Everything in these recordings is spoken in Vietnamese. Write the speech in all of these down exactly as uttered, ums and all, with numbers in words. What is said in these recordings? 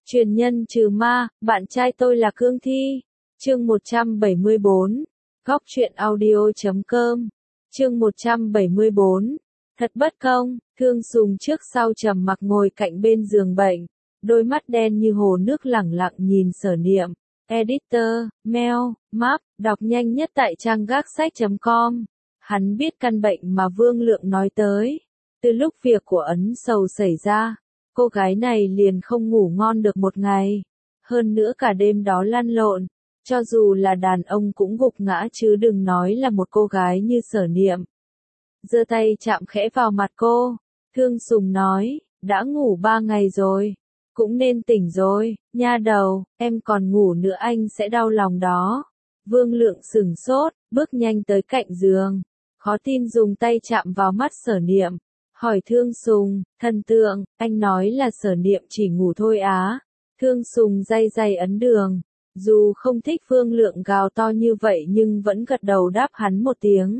Truyền nhân trừ ma, bạn trai tôi là Cương Thi. Chương một trăm bảy mươi bốn. Góc truyện audio chấm com. Chương một trăm bảy mươi bốn. Thật bất công, Thương Sùng trước sau trầm mặc ngồi cạnh bên giường bệnh, đôi mắt đen như hồ nước lẳng lặng nhìn Sở Niệm. Editor, mail, map, đọc nhanh nhất tại trang gác sách chấm com. Hắn biết căn bệnh mà Vương Lượng nói tới. Từ lúc việc của Ấn Sầu xảy ra, cô gái này liền không ngủ ngon được một ngày. Hơn nữa cả đêm đó lăn lộn, cho dù là đàn ông cũng gục ngã chứ đừng nói là một cô gái như Sở Niệm. Giơ tay chạm khẽ vào mặt cô, Thương Sùng nói, đã ngủ ba ngày rồi, cũng nên tỉnh rồi, nha đầu, em còn ngủ nữa anh sẽ đau lòng đó. Vương Lượng sửng sốt, bước nhanh tới cạnh giường, khó tin dùng tay chạm vào mắt Sở Niệm, hỏi Thương Sùng, thần tượng, anh nói là Sở Niệm chỉ ngủ thôi á. Thương Sùng day day ấn đường, dù không thích Vương Lượng gào to như vậy nhưng vẫn gật đầu đáp hắn một tiếng.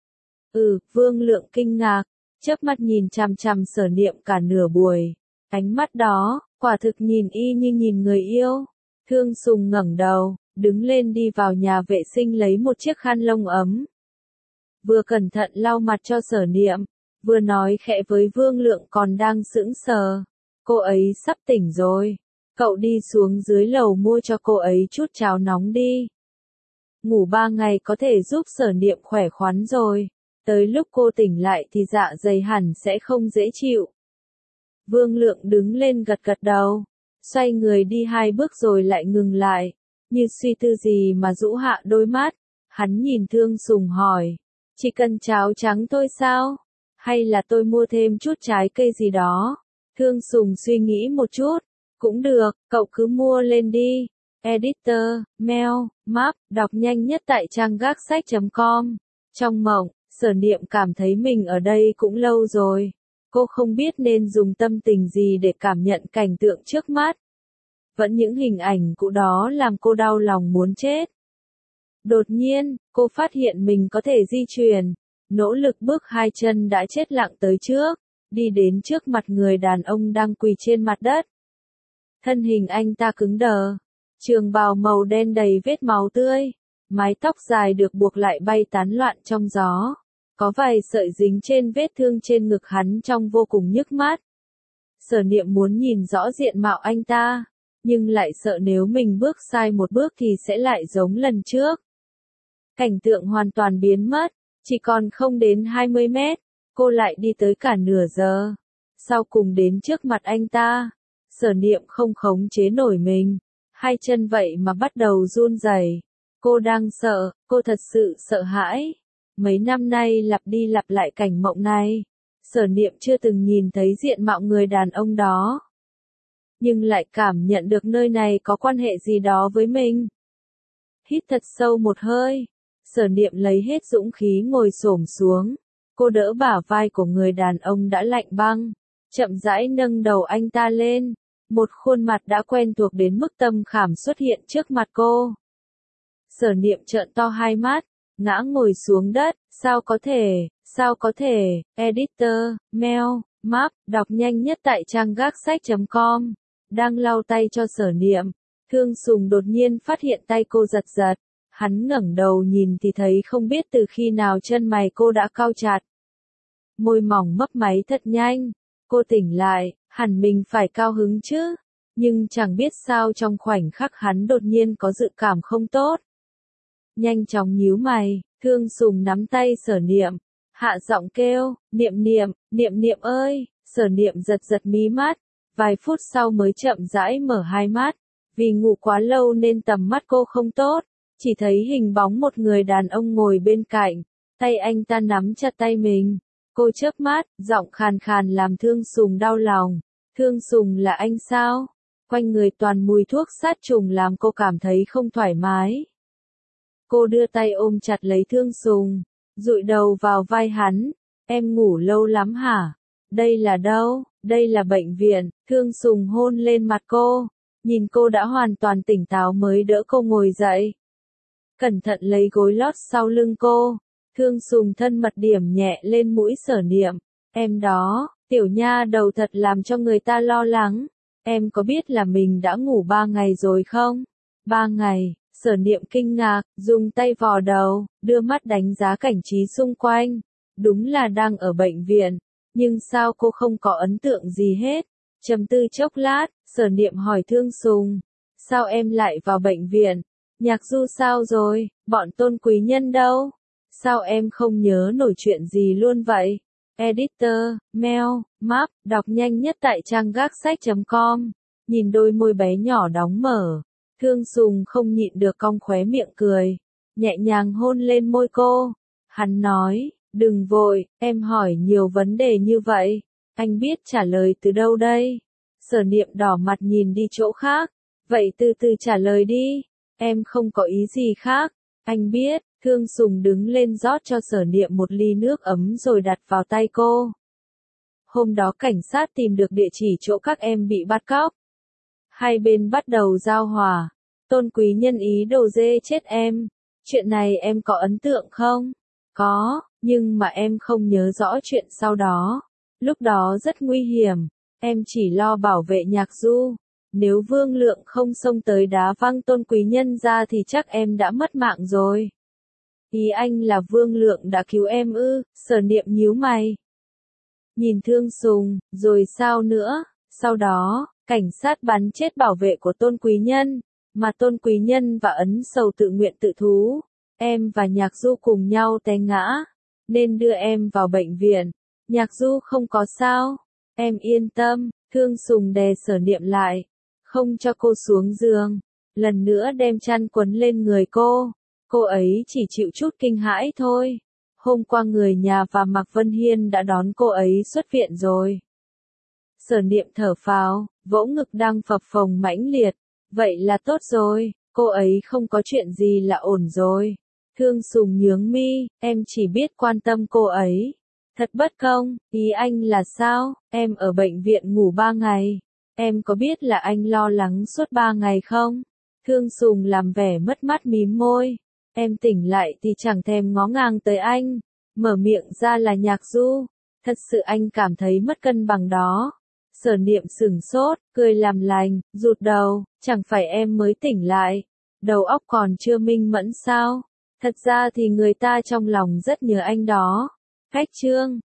Ừ, Vương Lượng kinh ngạc, chớp mắt nhìn chằm chằm Sở Niệm cả nửa buổi. Ánh mắt đó, quả thực nhìn y như nhìn người yêu. Thương Sùng ngẩng đầu, đứng lên đi vào nhà vệ sinh lấy một chiếc khăn lông ấm. Vừa cẩn thận lau mặt cho Sở Niệm, vừa nói khẽ với Vương Lượng còn đang sững sờ. Cô ấy sắp tỉnh rồi. Cậu đi xuống dưới lầu mua cho cô ấy chút cháo nóng đi. Ngủ ba ngày có thể giúp Sở Niệm khỏe khoắn rồi. Tới lúc cô tỉnh lại thì dạ dày hẳn sẽ không dễ chịu. Vương Lượng đứng lên gật gật đầu, xoay người đi hai bước rồi lại ngừng lại, như suy tư gì mà rũ hạ đôi mắt. Hắn nhìn Thương Sùng hỏi, chỉ cần cháo trắng thôi sao? Hay là tôi mua thêm chút trái cây gì đó? Thương Sùng suy nghĩ một chút, cũng được, cậu cứ mua lên đi. Editor, mail, map, đọc nhanh nhất tại trang gác sách chấm com. Trong mộng, Sở Niệm cảm thấy mình ở đây cũng lâu rồi. Cô không biết nên dùng tâm tình gì để cảm nhận cảnh tượng trước mắt. Vẫn những hình ảnh cũ đó làm cô đau lòng muốn chết. Đột nhiên, cô phát hiện mình có thể di chuyển. Nỗ lực bước hai chân đã chết lặng tới trước, đi đến trước mặt người đàn ông đang quỳ trên mặt đất. Thân hình anh ta cứng đờ, trường bào màu đen đầy vết máu tươi, mái tóc dài được buộc lại bay tán loạn trong gió. Có vài sợi dính trên vết thương trên ngực hắn trông vô cùng nhức mắt. Sở Niệm muốn nhìn rõ diện mạo anh ta, nhưng lại sợ nếu mình bước sai một bước thì sẽ lại giống lần trước. Cảnh tượng hoàn toàn biến mất, chỉ còn không đến hai mươi mét, cô lại đi tới cả nửa giờ. Sau cùng đến trước mặt anh ta, Sở Niệm không khống chế nổi mình, hai chân vậy mà bắt đầu run rẩy. Cô đang sợ, cô thật sự sợ hãi. Mấy năm nay lặp đi lặp lại cảnh mộng này, Sở Niệm chưa từng nhìn thấy diện mạo người đàn ông đó. Nhưng lại cảm nhận được nơi này có quan hệ gì đó với mình. Hít thật sâu một hơi, Sở Niệm lấy hết dũng khí ngồi xổm xuống. Cô đỡ bả vai của người đàn ông đã lạnh băng, chậm rãi nâng đầu anh ta lên. Một khuôn mặt đã quen thuộc đến mức tâm khảm xuất hiện trước mặt cô. Sở Niệm trợn to hai mắt, ngã ngồi xuống đất, sao có thể, sao có thể. Editor, mail, map, đọc nhanh nhất tại trang gác sách chấm com. Đang lau tay cho Sở Niệm, Thương Sùng đột nhiên phát hiện tay cô giật giật. Hắn ngẩng đầu nhìn thì thấy không biết từ khi nào chân mày cô đã cau chặt. Môi mỏng mấp máy thật nhanh. Cô tỉnh lại, hẳn mình phải cao hứng chứ. Nhưng chẳng biết sao trong khoảnh khắc hắn đột nhiên có dự cảm không tốt. Nhanh chóng nhíu mày, Thương Sùng nắm tay Sở Niệm, hạ giọng kêu, Niệm Niệm, Niệm Niệm ơi. Sở Niệm giật giật mí mắt, vài phút sau mới chậm rãi mở hai mắt. Vì ngủ quá lâu nên tầm mắt cô không tốt, chỉ thấy hình bóng một người đàn ông ngồi bên cạnh, tay anh ta nắm chặt tay mình. Cô chớp mắt, giọng khàn khàn làm Thương Sùng đau lòng. Thương Sùng là anh sao? Quanh người toàn mùi thuốc sát trùng làm cô cảm thấy không thoải mái. Cô đưa tay ôm chặt lấy Thương Sùng, dụi đầu vào vai hắn. Em ngủ lâu lắm hả? Đây là đâu? Đây là bệnh viện. Thương Sùng hôn lên mặt cô, nhìn cô đã hoàn toàn tỉnh táo mới đỡ cô ngồi dậy. Cẩn thận lấy gối lót sau lưng cô. Thương Sùng thân mật điểm nhẹ lên mũi Sở Niệm. Em đó, tiểu nha đầu thật làm cho người ta lo lắng. em có biết là mình đã ngủ ba ngày rồi không? Ba ngày, Sở Niệm kinh ngạc, dùng tay vò đầu, đưa mắt đánh giá cảnh trí xung quanh. Đúng là đang ở bệnh viện, nhưng sao cô không có ấn tượng gì hết? Trầm tư chốc lát, Sở Niệm hỏi Thương Sùng, sao em lại vào bệnh viện? Nhạc Du sao rồi, bọn Tôn Quý Nhân đâu? Sao em không nhớ nổi chuyện gì luôn vậy? Editor, mail, map, đọc nhanh nhất tại trang gác sách chấm com. Nhìn đôi môi bé nhỏ đóng mở, Thương Sùng không nhịn được cong khóe miệng cười, nhẹ nhàng hôn lên môi cô. Hắn nói, đừng vội, em hỏi nhiều vấn đề như vậy, anh biết trả lời từ đâu đây? Sở Niệm đỏ mặt nhìn đi chỗ khác, vậy từ từ trả lời đi, em không có ý gì khác, anh biết. Thương Sùng đứng lên rót cho Sở Niệm một ly nước ấm rồi đặt vào tay cô. Hôm đó cảnh sát tìm được địa chỉ chỗ các em bị bắt cóc. Hai bên bắt đầu giao hòa. Tôn Quý Nhân ý đồ dê chết em. Chuyện này em có ấn tượng không? Có, nhưng mà em không nhớ rõ chuyện sau đó. Lúc đó rất nguy hiểm. Em chỉ lo bảo vệ Nhạc Du. Nếu Vương Lượng không xông tới đá văng Tôn Quý Nhân ra thì chắc em đã mất mạng rồi. Ý anh là Vương Lượng đã cứu em ư? Sở Niệm nhíu mày. Nhìn Thương Sùng, rồi sao nữa? Sau đó, cảnh sát bắn chết bảo vệ của Tôn Quý Nhân, mà Tôn Quý Nhân và Ấn Sầu tự nguyện tự thú. Em và Nhạc Du cùng nhau té ngã, nên đưa em vào bệnh viện. Nhạc Du không có sao. Em yên tâm. Thương Sùng đè Sở Niệm lại, không cho cô xuống giường. Lần nữa đem chăn quấn lên người cô. Cô ấy chỉ chịu chút kinh hãi thôi. Hôm qua người nhà và Mạc Vân Hiên đã đón cô ấy xuất viện rồi. Sở Niệm thở phào, vỗ ngực đang phập phồng mãnh liệt. Vậy là tốt rồi, cô ấy không có chuyện gì là ổn rồi. Thương Sùng nhướng mi, em chỉ biết quan tâm cô ấy. Thật bất công, ý anh là sao? Em ở bệnh viện ngủ ba ngày. Em có biết là anh lo lắng suốt ba ngày không? Thương Sùng làm vẻ mất mát mím môi. Em tỉnh lại thì chẳng thèm ngó ngàng tới anh. Mở miệng ra là Nhạc Du. Thật sự anh cảm thấy mất cân bằng đó. Sở Niệm sửng sốt, cười làm lành, rụt đầu, chẳng phải em mới tỉnh lại. Đầu óc còn chưa minh mẫn sao? Thật ra thì người ta trong lòng rất nhớ anh đó. Khách chương.